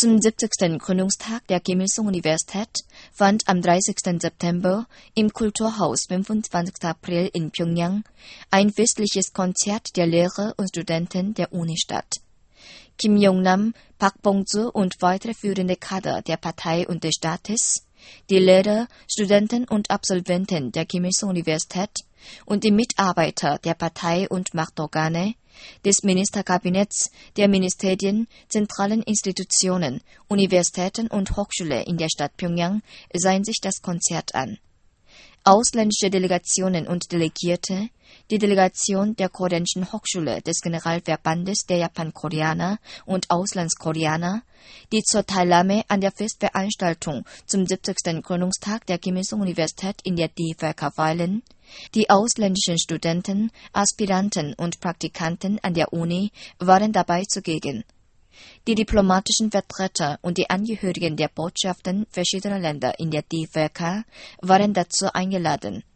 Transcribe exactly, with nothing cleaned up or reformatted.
zum siebzigsten Gründungstag der Kim-Il-sung-Universität fand am dreißigsten September im Kulturhaus fünfundzwanzigsten April in Pjöngjang ein festliches Konzert der Lehrer und Studenten der Uni statt. Kim Yong-nam, Park Bong-soo und weitere führende Kader der Partei und des Staates, die Lehrer, Studenten und Absolventen der Kim-Il-sung-Universität und die Mitarbeiter der Partei und Machtorgane, des Ministerkabinetts, der Ministerien, zentralen Institutionen, Universitäten und Hochschulen in der Stadt Pjöngjang sehen sich das Konzert an. Ausländische Delegationen und Delegierte, die Delegation der Koreanischen Hochschule des Generalverbandes der Japan-Koreaner und Auslandskoreaner, die zur Teilnahme an der Festveranstaltung zum siebzigsten Gründungstag der Kim-Il-sung-Universität in der D V K weilen, die ausländischen Studenten, Aspiranten und Praktikanten an der Uni waren dabei zugegen. Die diplomatischen Vertreter und die Angehörigen der Botschaften verschiedener Länder in der D V K waren dazu eingeladen.